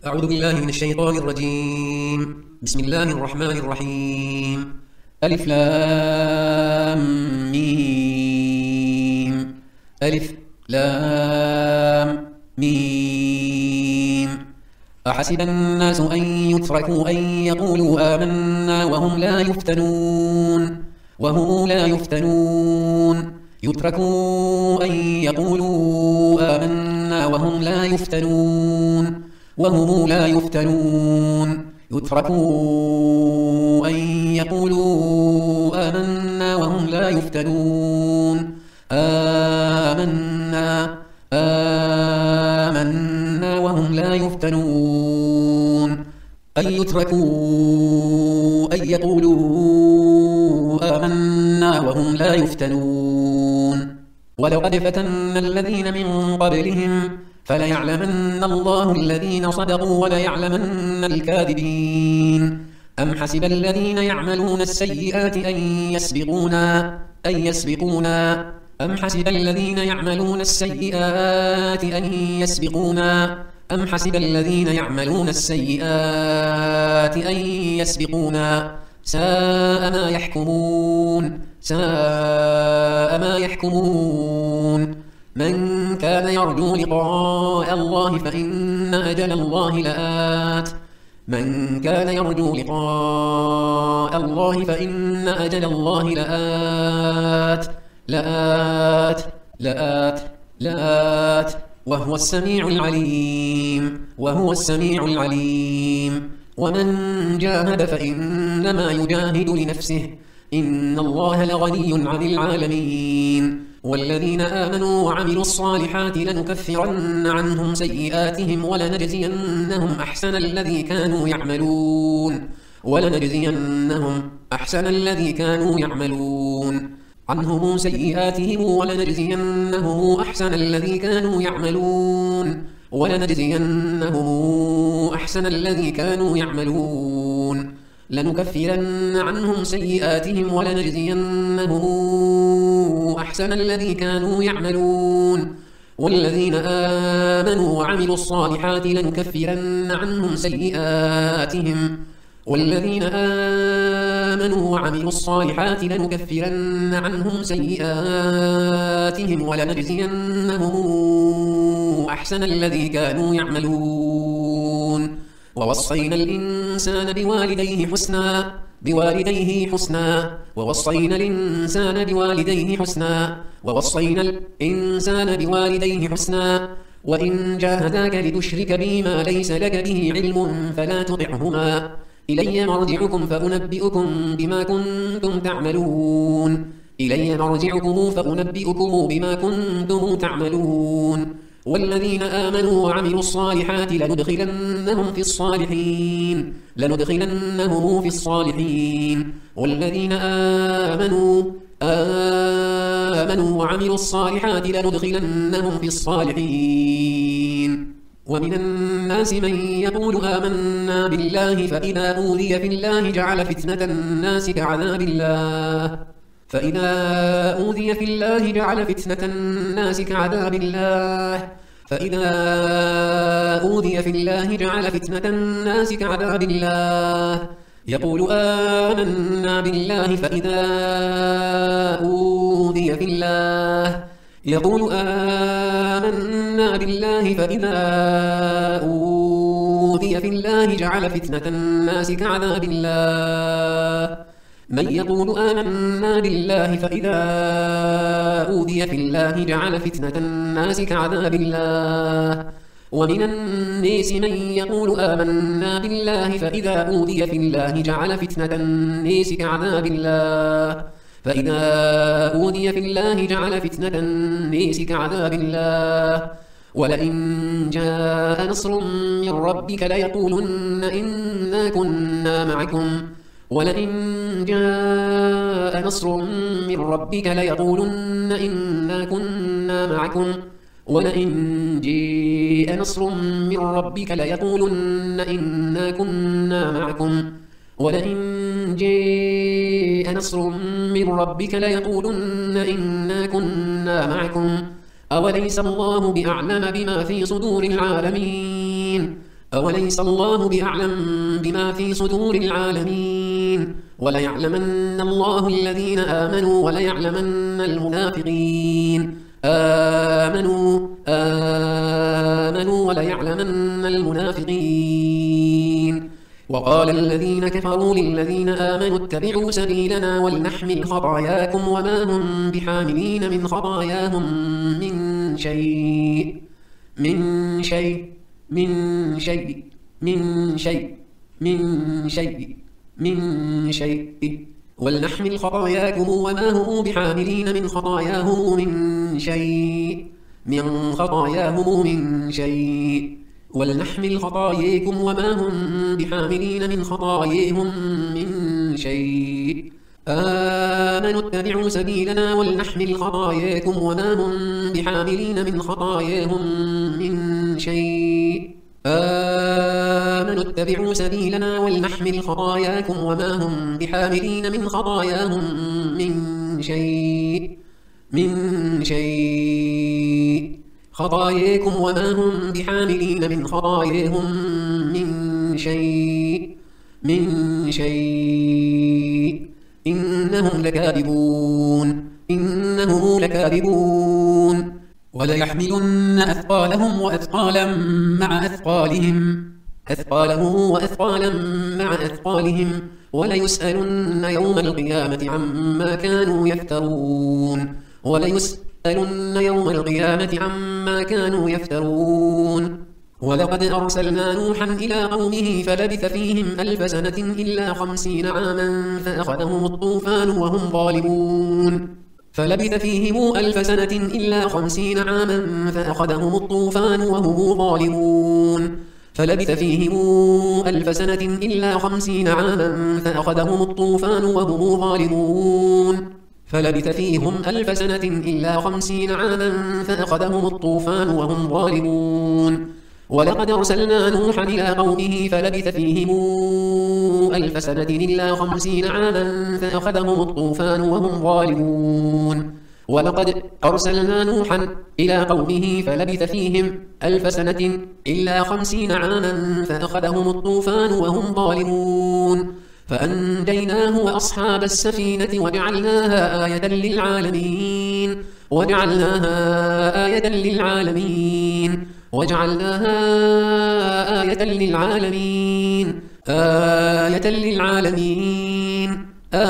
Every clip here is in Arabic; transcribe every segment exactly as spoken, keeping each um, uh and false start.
أعوذ بالله من الشيطان الرجيم. بسم الله الرحمن الرحيم. ألف لام ميم. ألف لام ميم. أحسب الناس أن يتركوا أن يقولوا آمنا وهم لا يفتنون وهم لا يفتنون يتركوا أن يقولوا آمنا وهم لا يفتنون وهم لا يفتنون يتركوا أن يقولوا آمنا وهم لا يفتنون آمنا آمنا وهم لا يفتنون أن يتركوا أن يقولوا آمنا وهم لا يفتنون ولقد فتنا الذين من قبلهم فليعلمن الله الذين صدقوا وليعلمن الكاذبين. أم حسب الذين يعملون السيئات أن يسبقونا أن يسبقونا أم حسب الذين يعملون السيئات أن يسبقونا أم حسب الذين يعملون السيئات أن يسبقونا ساء ما يحكمون ساء ما يحكمون. من كان يرجو لقاء الله فإن أجل الله لآت من كان يرجو لقاء الله فإن أجل الله لآت لآت لآت لآت وهو السميع العليم وهو السميع العليم. ومن جاهد فإنما يجاهد لنفسه إن الله لغني عن العالمين. والذين آمنوا وعملوا الصالحات لنكفرن عنهم سيئاتهم ولنجزينهم أحسن الذي كانوا يعملون ولنجزينهم أحسن الذي كانوا يعملون عنهم سيئاتهم ولنجزينهم أحسن الذي كانوا يعملون ولنجزينهم أحسن الذي كانوا يعملون لنكفرن عنهم سيئاتهم ولنجزينهم أحسن الذي كانوا يعملون والذين آمنوا وعملوا الصالحات لنكفرن عنهم سيئاتهم والذين آمنوا وعملوا الصالحات لنكفرن عنهم سيئاتهم ولنجزينهم أحسن الذي كانوا يعملون. ووصينا الإنسان بوالديه حسنا بوالديه حسنا ووصينا الإنسان بوالديه حسنا ووصينا الإنسان بوالديه حسنا وإن جاهداك لتشرك بي ما ليس لك به علم فلا تطعهما إلي مرجعكم فأنبئكم بما كنتم تعملون إلي مرجعكم فأنبئكم بما كنتم تعملون. والذين آمنوا وعملوا الصالحات لندخلنهم في الصالحين لندخلنهم في الصالحين والذين آمنوا آمنوا وعملوا الصالحات لندخلنهم في الصالحين. ومن الناس من يقول آمنا بالله فإذا أوذي في الله جعل فتنة الناس كعذاب الله فإذا أوذي في الله جعل فتنة الناس كعذاب الله فإذا أوذي في الله جعل فتنة الناس كعذاب الله يقول آمنا بالله فإذا أوذي في الله يقول آمنا بالله فإذا أوذي في الله جعل فتنة الناس كعذاب الله من يقول آمنا بالله فإذا أوذي في الله جعل فتنة الناس كعذاب الله ومن الناس من يقول آمنا بالله فإذا أوذي في الله جعل فتنة الناس كعذاب الله فإذا أوذي في الله جعل فتنة الناس كعذاب الله ولئن جاء نصر من ربك ليقولن إنا كنا معكم ولئن جاء نصر من ربك ليقولن إنا كنا معكم ولئن جاء نصر من ربك ليقولن إنا كنا معكم ولئن جاء نصر من ربك ليقولن إنا كنا معكم أوليس الله بأعلم بما في صدور العالمين أوليس الله بأعلم بما في صدور العالمين وليعلمن الله الذين آمنوا وليعلمن المنافقين آمنوا آمنوا وليعلمن المنافقين وقال الذين كفروا للذين آمنوا اتبعوا سبيلنا ولنحمل خطاياكم وما هم بحاملين من خطاياهم من شيء من شيء من شيء من شيء من شيء من شيء ولنحمل خطاياكم وما هم بحاملين من خطاياهم من شيء من خطاياهم من شيء ولنحمل خطاياكم وما هم بحاملين من خطاياهم من شيء آمنوا اتبعوا سبيلنا ولنحمل خطاياكم وما هم بحاملين من خطاياهم من شيء آمنوا اتبعوا سبيلنا ولنحمل خطاياكم وما هم بحاملين من خطاياهم من شيء من شيء خطاياكم وما هم بحاملين من خطاياهم من شيء من شيء إنهم لكاذبون إنهم لكاذبون وليحملن أثقالهم وأثقالا مع أثقالهم أثقالهم وأثقالا مع أثقالهم وليسألن يوم القيامة عما كانوا يفترون وليسألن يوم القيامة عما كانوا يفترون ولقد أرسلنا نوحا إلى قومه فلبث فيهم ألف سنة إلا خمسين عاما فأخذهم الطوفان وهم ظالمون فلبث فيهم ألف سنة إلا خمسين عاما فأخذهم الطوفان وهم ظالمون فلبث فيهم ألف سنة إلا خمسين عاما فأخذهم الطوفان وهم ظالمون فلبث فيهم ألف سنة إلا خمسين عاما فأخذهم الطوفان وهم ظالمون ولقد أرسلنا نوحا إلى قومه فلبث فيهم ألف سنة إلا خمسين عاما فأخذهم الطوفان وهم ظالمون ولقد أرسلنا نوحا إلى قومه فلبث فيهم ألف سنة إلا خمسين عاما فأخذهم الطوفان وهم ظالمون فأنجيناه وأصحاب السفينة وجعلناها آية للعالمين وجعلناها آية للعالمين وجعلناها آية للعالمين آية للعالمين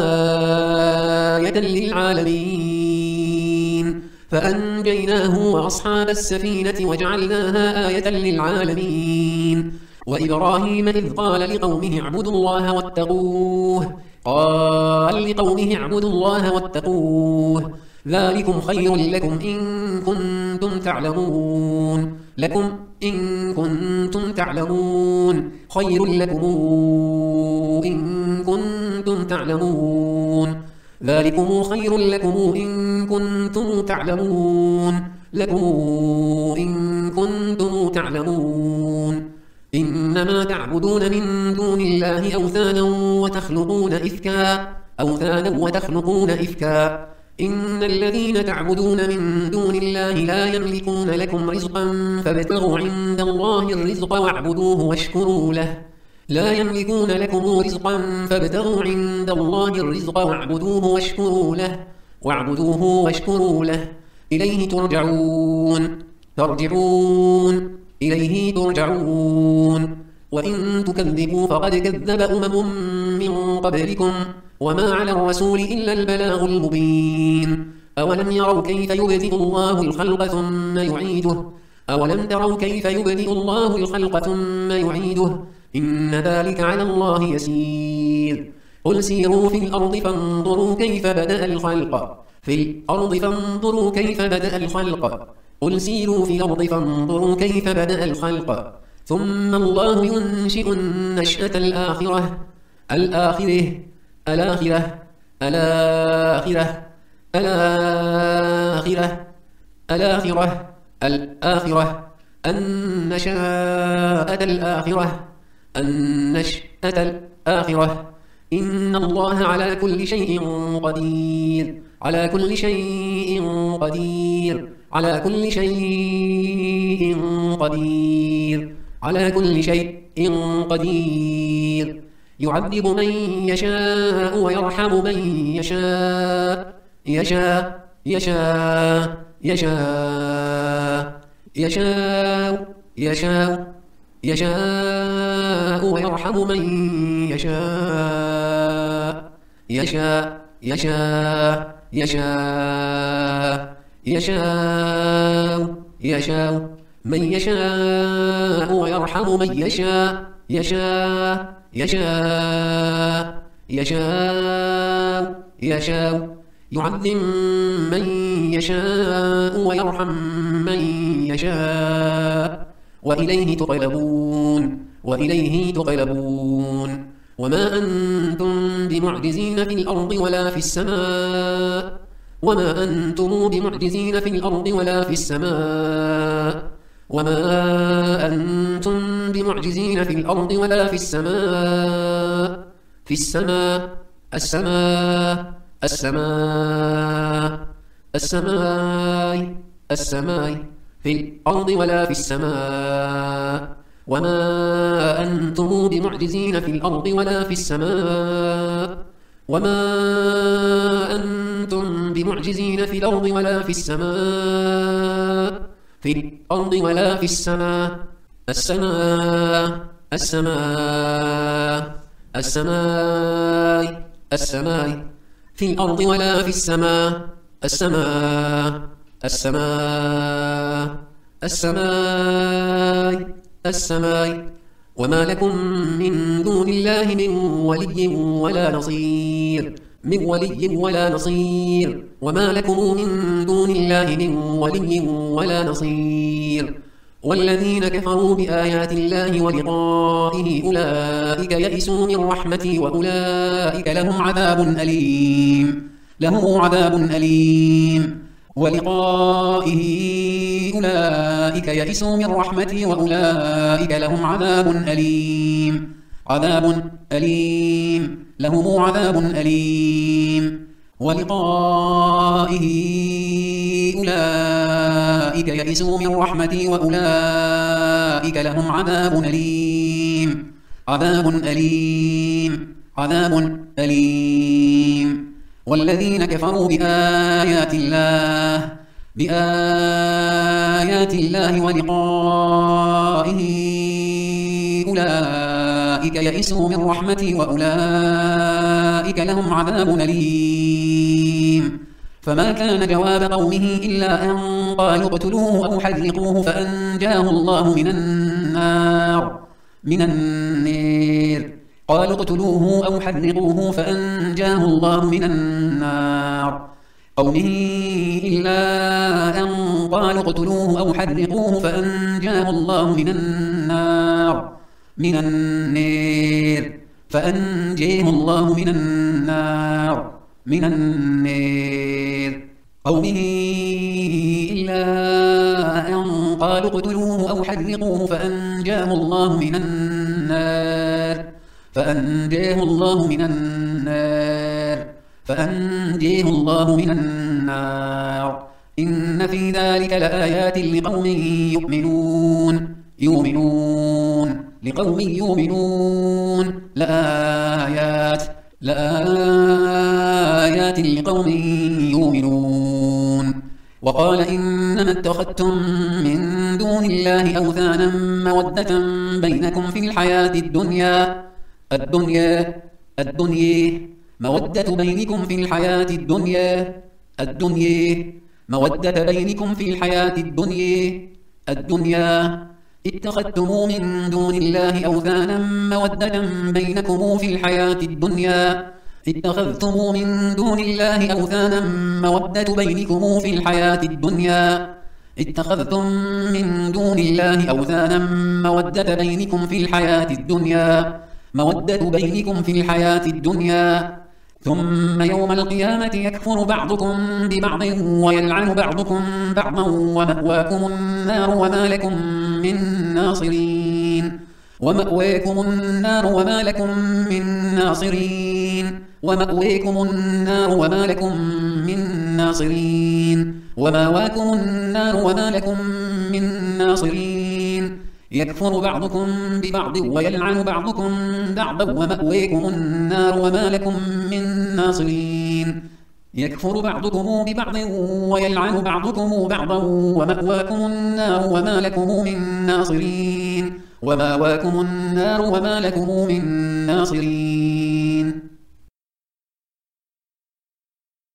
آية للعالمين فأنجيناه وأصحاب السفينة وجعلناها آية للعالمين وإبراهيم إذ قال لقومه اعبدوا الله واتقوه قال لقومه اعبدوا الله واتقوه ذلكم خير لكم إن كنتم تعلمون لكم إن كنتم تعلمون خير لكم إن كنتم تعلمون ذلكم خير لكم إن كنتم تعلمون لكم إن كنتم تعلمون إنما تعبدون من دون الله أوثانا وتخلقون إفكا أوثانا وتخلقون إفكا إن الذين تعبدون من دون الله لا يملكون لكم رزقا فابتغوا عند الله الرزق واعبدوه واشكروا له لا يملكون لكم رزقا فابتغوا عند الله الرزق واعبدوه واشكروا له واعبدوه واشكروا له إليه ترجعون ترجعون إليه ترجعون وإن تكذبوا فقد كذب أمم من قبلكم وما على الرسول إلا البلاغ المبين أولم يروا كيف يبدئ الله الخلق ثم يعيده أولم تروا كيف يبدئ الله الخلق ثم يعيده إن ذلك على الله يسير قل سيروا في الأرض فانظروا كيف بدأ الخلق في الأرض فانظروا كيف بدأ الخلق قل سيروا في الأرض فانظروا كيف بدأ الخلق ثم الله ينشئ النشأة الآخرة الآخرة الآخرة الآخرة الآخرة الآخرة الآخرة النشأة الآخرة النشأة الآخرة إن الله على كل شيء قدير على كل شيء قدير على كل شيء قدير على كل شيء قدير يعذب من يشاء ويرحم من يشاء يشاء يشاء يشاء يشاء يشاء يشاء ويرحم من يشاء يشاء يشاء يشاء يشاء يشاء من يشاء ويرحم من يشاء يشاء يشاء يشاء يشاء يعذب من يشاء ويرحم من يشاء وإليه تقلبون وإليه تقلبون وما أنتم بمعجزين في الأرض ولا في السماء وما أنتم بمعجزين في الأرض ولا في السماء وما أنتم بمعجزين في الأرض ولا في السماء في السماء السماء السماء السماء السماء في الأرض ولا في السماء وما أنتم بمعجزين في الأرض ولا في السماء وما أنتم بمعجزين في الأرض ولا في السماء في الأرض ولا في السماء السماء السماء السماء السماء في الأرض ولا في السماء السماء السماء السماء السماء وما لكم من دون الله من ولي ولا نصير من ولي ولا نصير وما لكم من دون الله من ولي ولا نصير والذين كفروا بآيات الله ولقائه أولئك يئسوا من رحمتي وأولئك لهم عذاب أليم لهم عذاب أليم ولقائه أولئك يئسوا من رحمتي وأولئك لهم عذاب أليم عذاب أليم لهم عذاب أليم ولقائه أولئك يئسوا من رحمتي وأولئك لهم عذاب أليم عذاب أليم عذاب أليم والذين كفروا بآيات الله بآيات الله ولقائه أولئك يئسوا من رحمتي وأولئك لهم عذاب أليم فما كان جواب قومه إلا أن قالوا اقتلوه أو حرقوه فأنجاه الله من النار من النار قالوا اقتلوه أو حرقوه فأنجاه الله من النار قومه إلا أن قالوا اقتلوه أو حرقوه فأنجاه الله من النار من النار فأنجاه الله من النار من النار قومه إلا أن قالوا اقتلوه أو حرقوه فأنجاه الله من النار فأنجاه الله من النار فأنجاه الله من النار إن في ذلك لآيات لقوم يؤمنون يؤمنون لقوم يؤمنون لآيات لآيات لقوم يؤمنون وقال إنما اتخذتم من دون الله أوثانا مودة بينكم في الحياة الدنيا الدنيا الدنيا مودة بينكم في الحياة الدنيا الدنيا مودة بينكم في الحياة الدنيا الدنيا اتخذتم من دون الله أوثانا مودة بينكم في الحياة الدنيا اتخذتم من دون الله أوثانا مودة بينكم في الحياة الدنيا اتخذتم من دون الله أوثانا مودة بينكم في الحياة الدنيا مودة بينكم في الحياة الدنيا ثم يوم القيامة يكفر بعضكم ببعض ويلعن بعضكم بعضا ومأواكم النار وما لكم من ناصرين ومأواكم النار وما لكم من ناصرين ومأواكم النار وما لكم من ناصرين ومأواكم النار وما لكم من ناصرين يكفر بعضكم ببعض ويلعن بعضكم بعضا ومأويكم النار وما لكم من ناصرين يكفر بعضكم ببعض ويلعن بعضكم بعضا ومأواكم النار وما لكم من ناصرين ومأواكم النار وما لكم من ناصرين